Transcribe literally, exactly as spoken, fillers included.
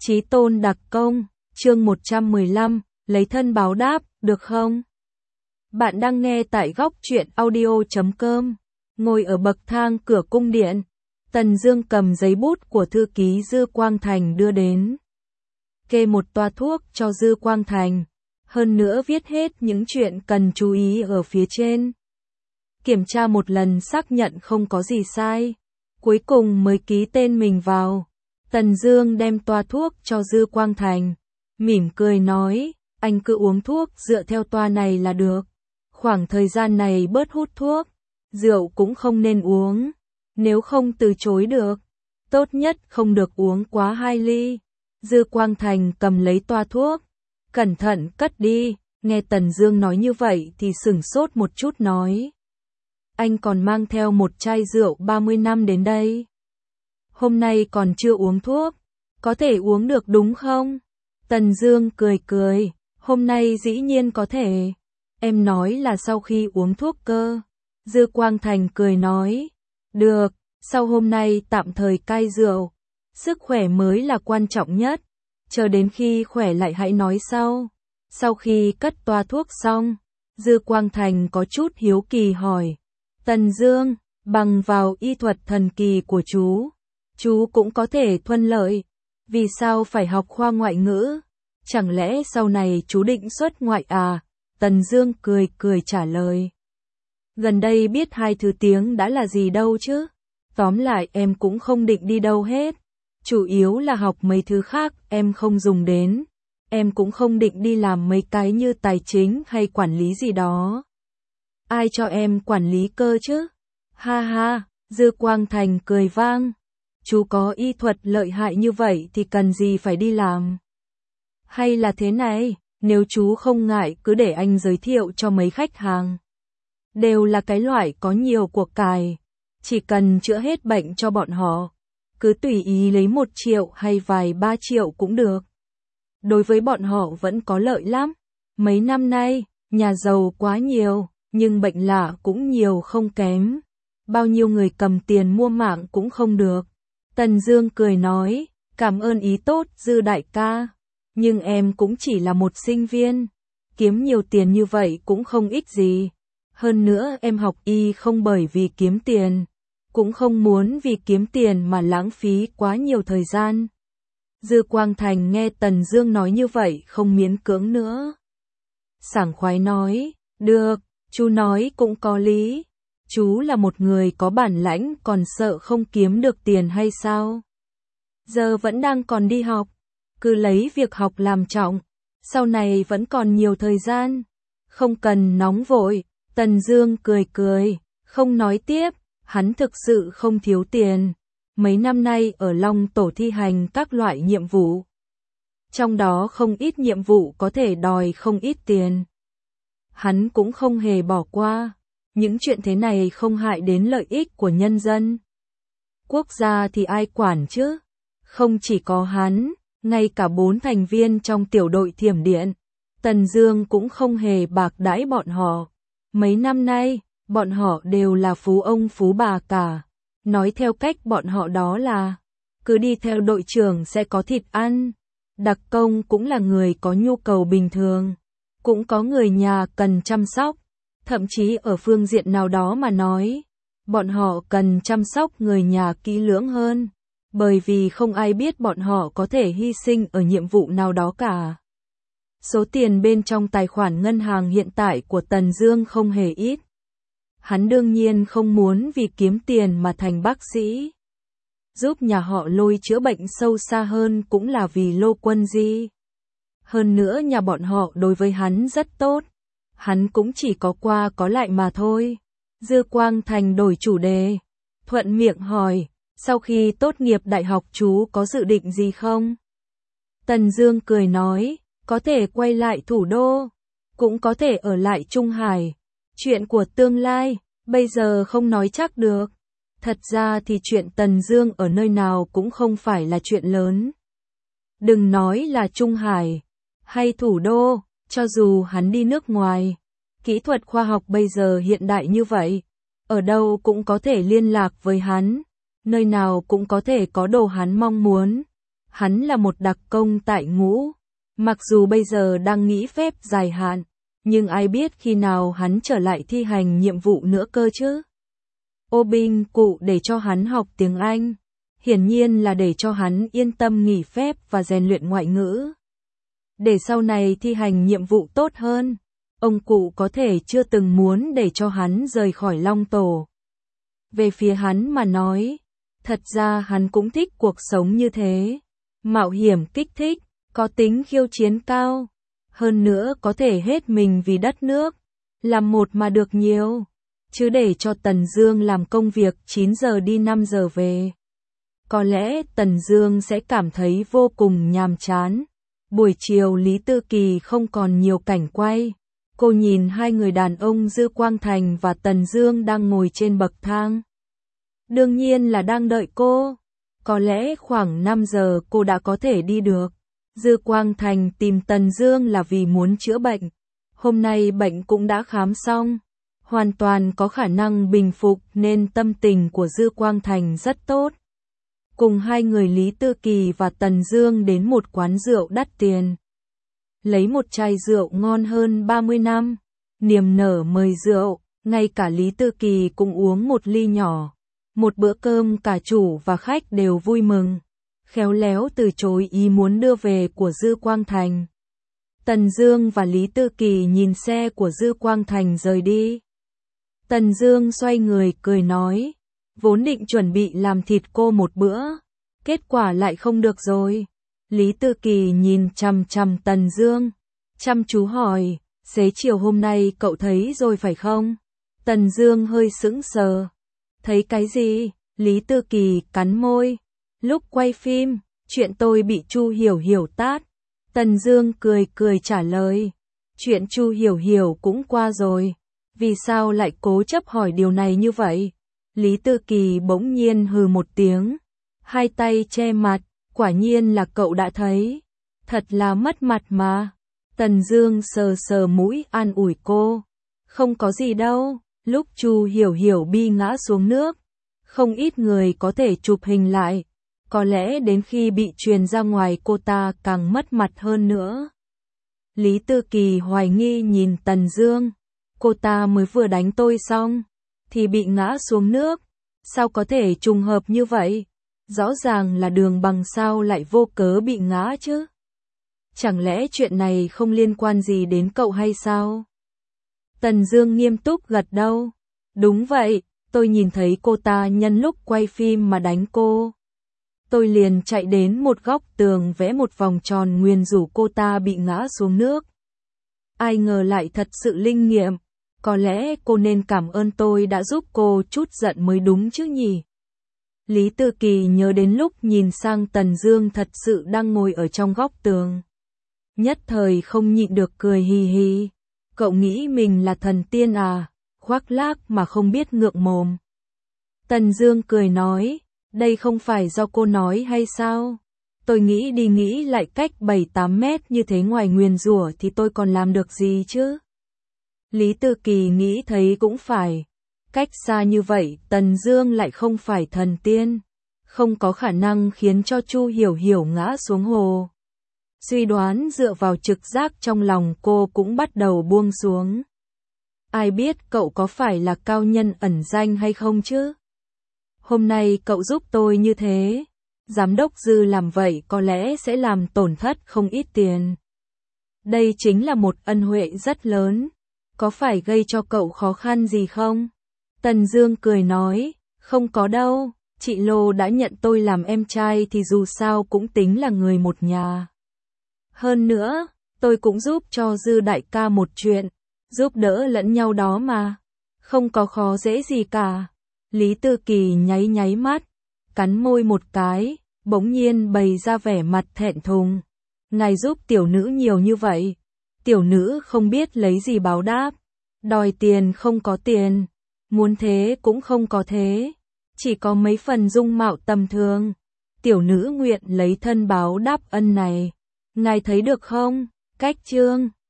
Chí tôn đặc công, chương một trăm mười lăm, lấy thân báo đáp, được không? Bạn đang nghe tại góc truyện audio chấm com. Ngồi ở bậc thang cửa cung điện, Tần Dương cầm giấy bút của thư ký Dư Quang Thành đưa đến. Kê một toa thuốc cho Dư Quang Thành, hơn nữa viết hết những chuyện cần chú ý ở phía trên. Kiểm tra một lần xác nhận không có gì sai, cuối cùng mới ký tên mình vào. Tần Dương đem toa thuốc cho Dư Quang Thành, mỉm cười nói, anh cứ uống thuốc dựa theo toa này là được. Khoảng thời gian này bớt hút thuốc, rượu cũng không nên uống, nếu không từ chối được. Tốt nhất không được uống quá hai ly. Dư Quang Thành cầm lấy toa thuốc, cẩn thận cất đi, nghe Tần Dương nói như vậy thì sửng sốt một chút nói. Anh còn mang theo một chai rượu ba mươi năm đến đây. Hôm nay còn chưa uống thuốc, có thể uống được đúng không? Tần Dương cười cười, hôm nay dĩ nhiên có thể. Em nói là sau khi uống thuốc cơ. Dư Quang Thành cười nói, được, sau hôm nay tạm thời cai rượu. Sức khỏe mới là quan trọng nhất, chờ đến khi khỏe lại hãy nói sau. Sau khi cất toa thuốc xong, Dư Quang Thành có chút hiếu kỳ hỏi, Tần Dương, bằng vào y thuật thần kỳ của chú, chú cũng có thể thuận lợi, vì sao phải học khoa ngoại ngữ? Chẳng lẽ sau này chú định xuất ngoại à? Tần Dương cười cười trả lời. Gần đây biết hai thứ tiếng đã là gì đâu chứ? Tóm lại em cũng không định đi đâu hết. Chủ yếu là học mấy thứ khác em không dùng đến. Em cũng không định đi làm mấy cái như tài chính hay quản lý gì đó. Ai cho em quản lý cơ chứ? Ha ha, Dư Quang Thành cười vang. Chú có y thuật lợi hại như vậy thì cần gì phải đi làm? Hay là thế này, nếu chú không ngại cứ để anh giới thiệu cho mấy khách hàng. Đều là cái loại có nhiều của cải, chỉ cần chữa hết bệnh cho bọn họ. Cứ tùy ý lấy một triệu hay vài ba triệu cũng được. Đối với bọn họ vẫn có lợi lắm. Mấy năm nay, nhà giàu quá nhiều, nhưng bệnh lạ cũng nhiều không kém. Bao nhiêu người cầm tiền mua mạng cũng không được. Tần Dương cười nói, cảm ơn ý tốt Dư đại ca. Nhưng em cũng chỉ là một sinh viên. Kiếm nhiều tiền như vậy cũng không ích gì. Hơn nữa em học y không bởi vì kiếm tiền. Cũng không muốn vì kiếm tiền mà lãng phí quá nhiều thời gian. Dư Quang Thành nghe Tần Dương nói như vậy không miễn cưỡng nữa. Sảng khoái nói, được, chú nói cũng có lý. Chú là một người có bản lãnh còn sợ không kiếm được tiền hay sao? Giờ vẫn đang còn đi học, cứ lấy việc học làm trọng, sau này vẫn còn nhiều thời gian, không cần nóng vội. Tần Dương cười cười, không nói tiếp, hắn thực sự không thiếu tiền. Mấy năm nay ở Long Tổ thi hành các loại nhiệm vụ, trong đó không ít nhiệm vụ có thể đòi không ít tiền. Hắn cũng không hề bỏ qua. Những chuyện thế này không hại đến lợi ích của nhân dân. Quốc gia thì ai quản chứ? Không chỉ có hắn, ngay cả bốn thành viên trong tiểu đội thiểm điện, Tần Dương cũng không hề bạc đãi bọn họ. Mấy năm nay, bọn họ đều là phú ông phú bà cả. Nói theo cách bọn họ đó là, cứ đi theo đội trưởng sẽ có thịt ăn. Đặc công cũng là người có nhu cầu bình thường, cũng có người nhà cần chăm sóc. Thậm chí ở phương diện nào đó mà nói, bọn họ cần chăm sóc người nhà kỹ lưỡng hơn, bởi vì không ai biết bọn họ có thể hy sinh ở nhiệm vụ nào đó cả. Số tiền bên trong tài khoản ngân hàng hiện tại của Tần Dương không hề ít. Hắn đương nhiên không muốn vì kiếm tiền mà thành bác sĩ. Giúp nhà họ Lôi chữa bệnh sâu xa hơn cũng là vì Lô Quân Di. Hơn nữa nhà bọn họ đối với hắn rất tốt. Hắn cũng chỉ có qua có lại mà thôi. Dư Quang Thành đổi chủ đề, thuận miệng hỏi, sau khi tốt nghiệp đại học chú có dự định gì không? Tần Dương cười nói, có thể quay lại thủ đô, cũng có thể ở lại Trung Hải. Chuyện của tương lai, bây giờ không nói chắc được. Thật ra thì chuyện Tần Dương ở nơi nào cũng không phải là chuyện lớn. Đừng nói là Trung Hải hay thủ đô. Cho dù hắn đi nước ngoài, kỹ thuật khoa học bây giờ hiện đại như vậy, ở đâu cũng có thể liên lạc với hắn, nơi nào cũng có thể có đồ hắn mong muốn. Hắn là một đặc công tại ngũ. Mặc dù bây giờ đang nghỉ phép dài hạn, nhưng ai biết khi nào hắn trở lại thi hành nhiệm vụ nữa cơ chứ. Ô binh cụ để cho hắn học tiếng Anh. Hiển nhiên là để cho hắn yên tâm nghỉ phép và rèn luyện ngoại ngữ. Để sau này thi hành nhiệm vụ tốt hơn, ông cụ có thể chưa từng muốn để cho hắn rời khỏi Long Tổ. Về phía hắn mà nói, thật ra hắn cũng thích cuộc sống như thế. Mạo hiểm kích thích, có tính khiêu chiến cao. Hơn nữa có thể hết mình vì đất nước, làm một mà được nhiều. Chứ để cho Tần Dương làm công việc chín giờ đi năm giờ về. Có lẽ Tần Dương sẽ cảm thấy vô cùng nhàm chán. Buổi chiều Lý Tư Kỳ không còn nhiều cảnh quay. Cô nhìn hai người đàn ông Dư Quang Thành và Tần Dương đang ngồi trên bậc thang. Đương nhiên là đang đợi cô. Có lẽ khoảng năm giờ cô đã có thể đi được. Dư Quang Thành tìm Tần Dương là vì muốn chữa bệnh. Hôm nay bệnh cũng đã khám xong, hoàn toàn có khả năng bình phục nên tâm tình của Dư Quang Thành rất tốt. Cùng hai người Lý Tư Kỳ và Tần Dương đến một quán rượu đắt tiền. Lấy một chai rượu ngon hơn ba mươi năm, niềm nở mời rượu, ngay cả Lý Tư Kỳ cũng uống một ly nhỏ. Một bữa cơm cả chủ và khách đều vui mừng, khéo léo từ chối ý muốn đưa về của Dư Quang Thành. Tần Dương và Lý Tư Kỳ nhìn xe của Dư Quang Thành rời đi. Tần Dương xoay người cười nói, vốn định chuẩn bị làm thịt cô một bữa, kết quả lại không được rồi. Lý Tư Kỳ nhìn chằm chằm Tần Dương, chăm chú hỏi, xế chiều hôm nay cậu thấy rồi phải không? Tần Dương hơi sững sờ. Thấy cái gì? Lý Tư Kỳ cắn môi. Lúc quay phim, chuyện tôi bị Chu Hiểu Hiểu tát. Tần Dương cười cười trả lời. Chuyện Chu Hiểu Hiểu cũng qua rồi. Vì sao lại cố chấp hỏi điều này như vậy? Lý Tư Kỳ bỗng nhiên hừ một tiếng. Hai tay che mặt. Quả nhiên là cậu đã thấy. Thật là mất mặt mà. Tần Dương sờ sờ mũi an ủi cô. Không có gì đâu. Lúc Chu Hiểu Hiểu bi ngã xuống nước, không ít người có thể chụp hình lại. Có lẽ đến khi bị truyền ra ngoài cô ta càng mất mặt hơn nữa. Lý Tư Kỳ hoài nghi nhìn Tần Dương. Cô ta mới vừa đánh tôi xong, thì bị ngã xuống nước. Sao có thể trùng hợp như vậy? Rõ ràng là Đường Bằng sao lại vô cớ bị ngã chứ? Chẳng lẽ chuyện này không liên quan gì đến cậu hay sao? Tần Dương nghiêm túc gật đầu. Đúng vậy, tôi nhìn thấy cô ta nhân lúc quay phim mà đánh cô. Tôi liền chạy đến một góc tường vẽ một vòng tròn nguyền rủa cô ta bị ngã xuống nước. Ai ngờ lại thật sự linh nghiệm. Có lẽ cô nên cảm ơn tôi đã giúp cô chút giận mới đúng chứ nhỉ? Lý Tư Kỳ nhớ đến lúc nhìn sang Tần Dương thật sự đang ngồi ở trong góc tường. Nhất thời không nhịn được cười hì hì. Cậu nghĩ mình là thần tiên à? Khoác lác mà không biết ngượng mồm. Tần Dương cười nói, đây không phải do cô nói hay sao? Tôi nghĩ đi nghĩ lại cách bảy tám mét như thế ngoài nguyền rủa thì tôi còn làm được gì chứ? Lý Tư Kỳ nghĩ thấy cũng phải. Cách xa như vậy Tần Dương lại không phải thần tiên. Không có khả năng khiến cho Chu Hiểu Hiểu ngã xuống hồ. Suy đoán dựa vào trực giác trong lòng cô cũng bắt đầu buông xuống. Ai biết cậu có phải là cao nhân ẩn danh hay không chứ? Hôm nay cậu giúp tôi như thế, giám đốc Dư làm vậy có lẽ sẽ làm tổn thất không ít tiền. Đây chính là một ân huệ rất lớn, có phải gây cho cậu khó khăn gì không? Tần Dương cười nói, không có đâu, chị Lô đã nhận tôi làm em trai thì dù sao cũng tính là người một nhà. Hơn nữa, tôi cũng giúp cho Dư đại ca một chuyện, giúp đỡ lẫn nhau đó mà, không có khó dễ gì cả. Lý Tư Kỳ nháy nháy mắt, cắn môi một cái, bỗng nhiên bày ra vẻ mặt thẹn thùng. Ngài giúp tiểu nữ nhiều như vậy, tiểu nữ không biết lấy gì báo đáp, đòi tiền không có tiền, muốn thế cũng không có thế, chỉ có mấy phần dung mạo tầm thường. Tiểu nữ nguyện lấy thân báo đáp ân này. Ngài thấy được không? Cách chương